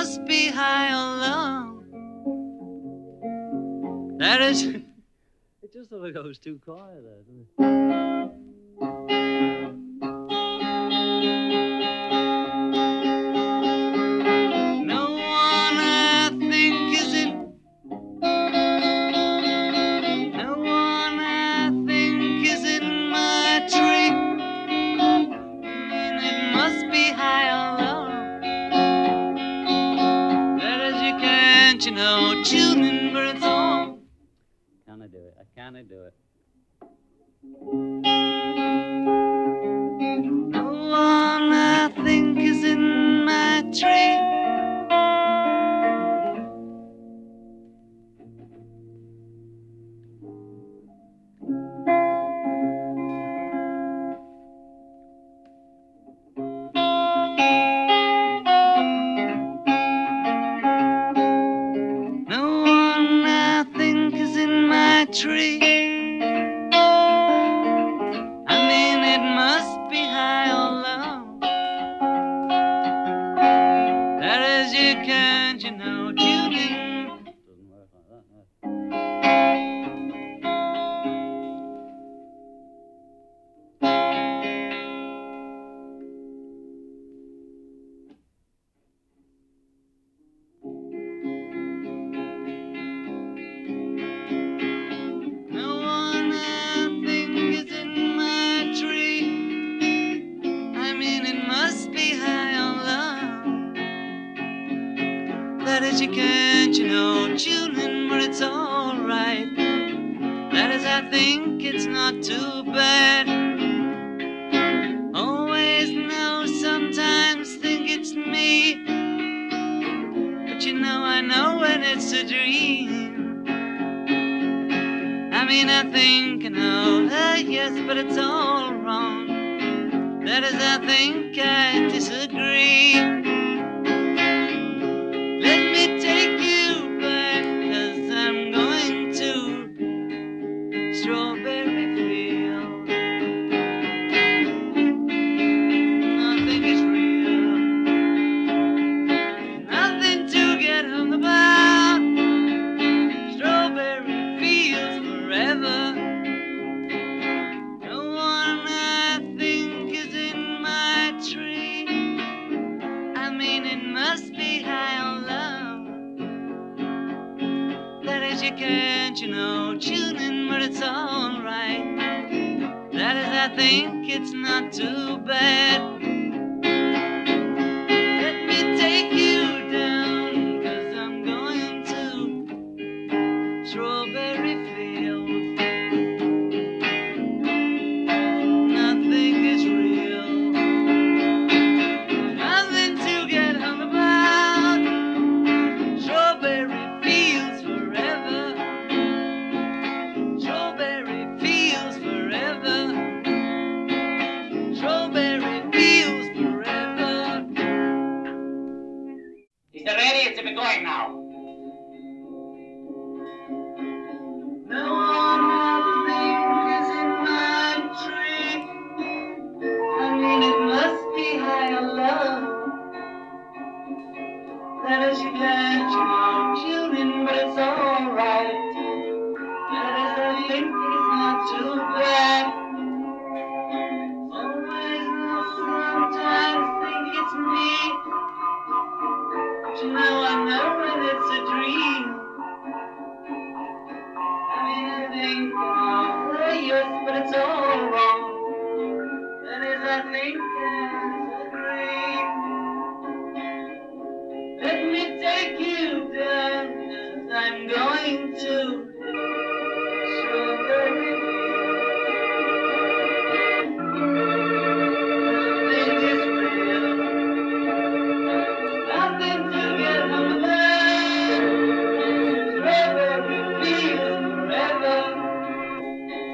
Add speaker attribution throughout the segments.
Speaker 1: must be high or low. That is... It just sort of goes too quiet there, doesn't it? No one I think is in... No one I think is in my tree. And it must be high or low. That is, you can't, you know, tune in, but it's all... Can I do it? Can I do it? No one I think is in my tree. No one I think is in my tree. I mean, it must be high or low. That is, you can't, you know, tune in. Doesn't work like that, no. No one I think is in my tree. I mean, it must be high or low. That is, you can't, you know, tune in, but it's alright. That is, I think it's not too bad. Always know, sometimes think it's me. But you know, I know when it's a dream. I mean, I think, you know, yes, but it's all wrong. That is, I think I disagree. Let me take you back, 'cause I'm going to Strawberry Field. Nothing is real, nothing to get hung about. Strawberry Fields forever. No one I think is in my tree. I mean, it must be high or low. That is, you can't, you know, tune in, but it's alright. That is, I think it's not too bad. Let me take you down, 'cause I'm going to Strawberry Fields. Nothing is real, nothing to get hung about. Strawberry Fields forever. Strawberry Fields forever. Strawberry Fields forever.
Speaker 2: Is the ready? It's been going now.
Speaker 1: No one I think is in my tree. I mean, it must be high or low. That is, you can't, you know, tune in, but it's alright. That is, I think it's not too bad. Always know, sometimes think it's me. But you know, I know when it's a dream. I mean, I think, you know, yes, but it's all wrong. That is, I think I disagree. Let me take you down, 'cause I'm going to Strawberry Fields. Nothing is real, nothing to get hung about. Strawberry Fields forever.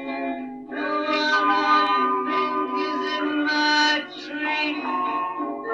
Speaker 1: No one I think is in my tree.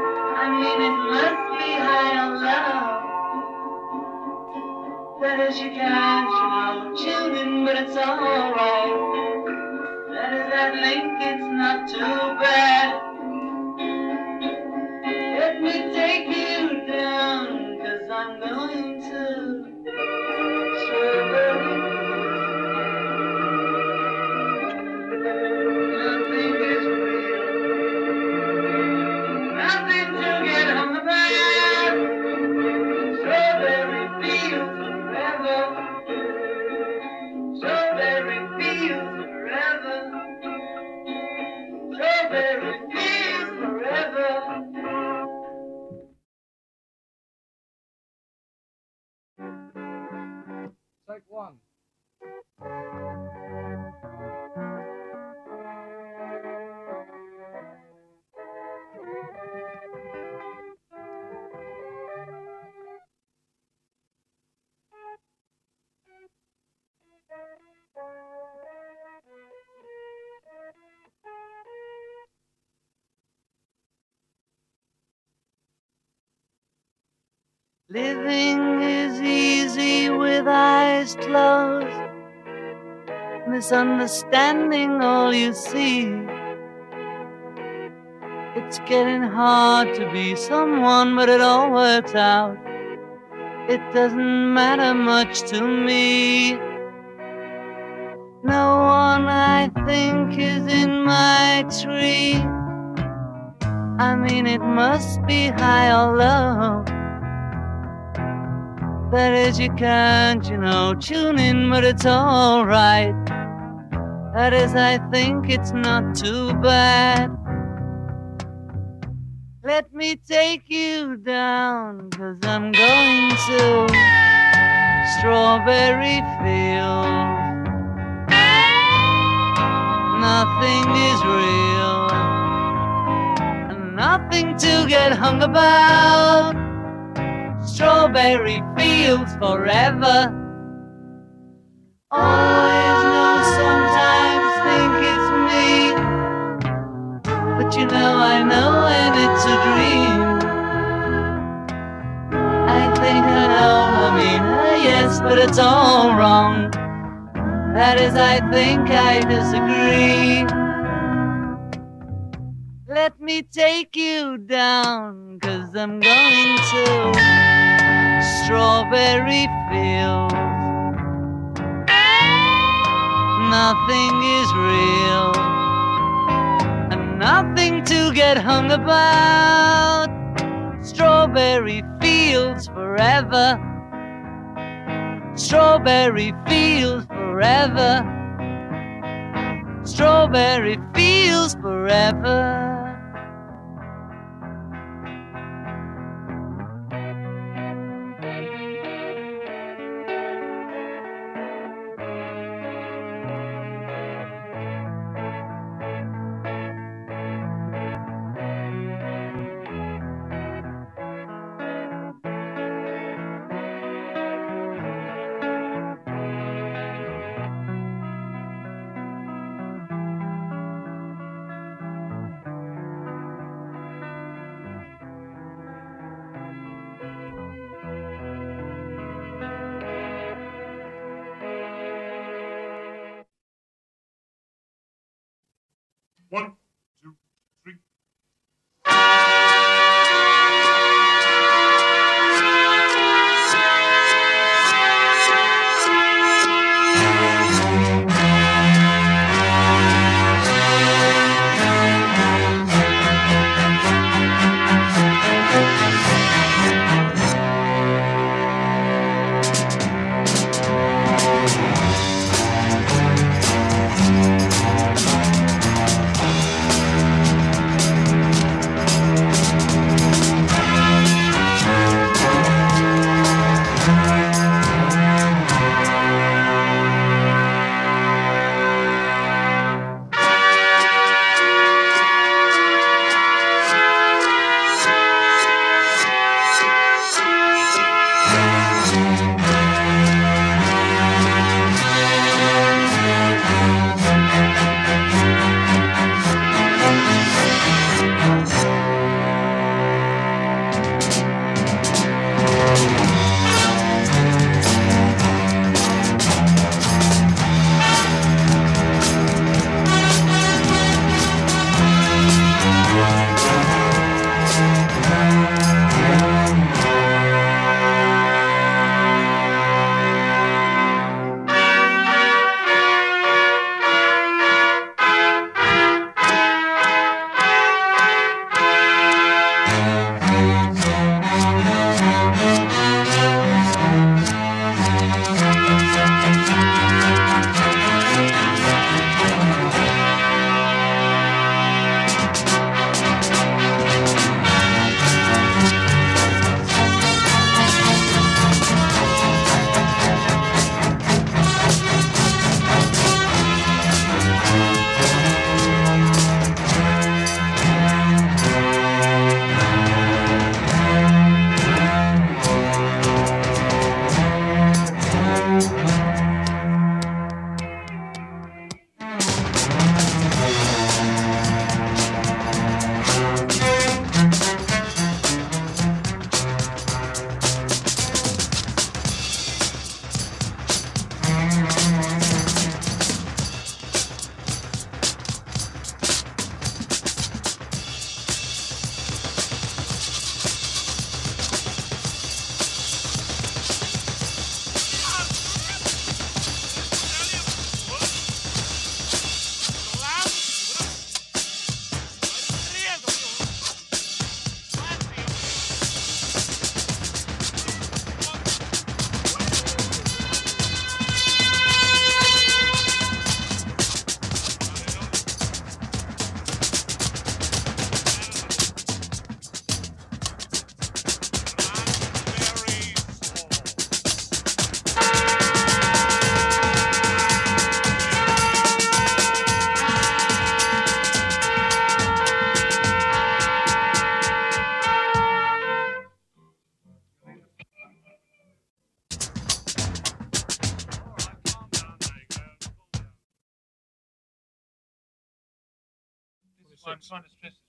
Speaker 1: Living is easy with eyes closed, misunderstanding all you see. It's getting hard to be someone, but it all works out. It doesn't matter much to me. No one I think is in my tree. I mean, it must be high or low. That is, you can't, tune in, but it's alright. That is, I think it's not too bad. Let me take you down, 'cause I'm going to Strawberry Fields. Nothing is real, and nothing to get hung about. Strawberry Fields forever. Always know, sometimes think it's me, but I know when it's a dream. I think I know, yes, but it's all wrong. That is, I think I disagree. Let me take you down, 'cause I'm going to Strawberry Fields. Nothing is real, and nothing to get hung about. Strawberry Fields forever. Strawberry Fields forever. Strawberry Fields forever.
Speaker 3: I'm trying to stress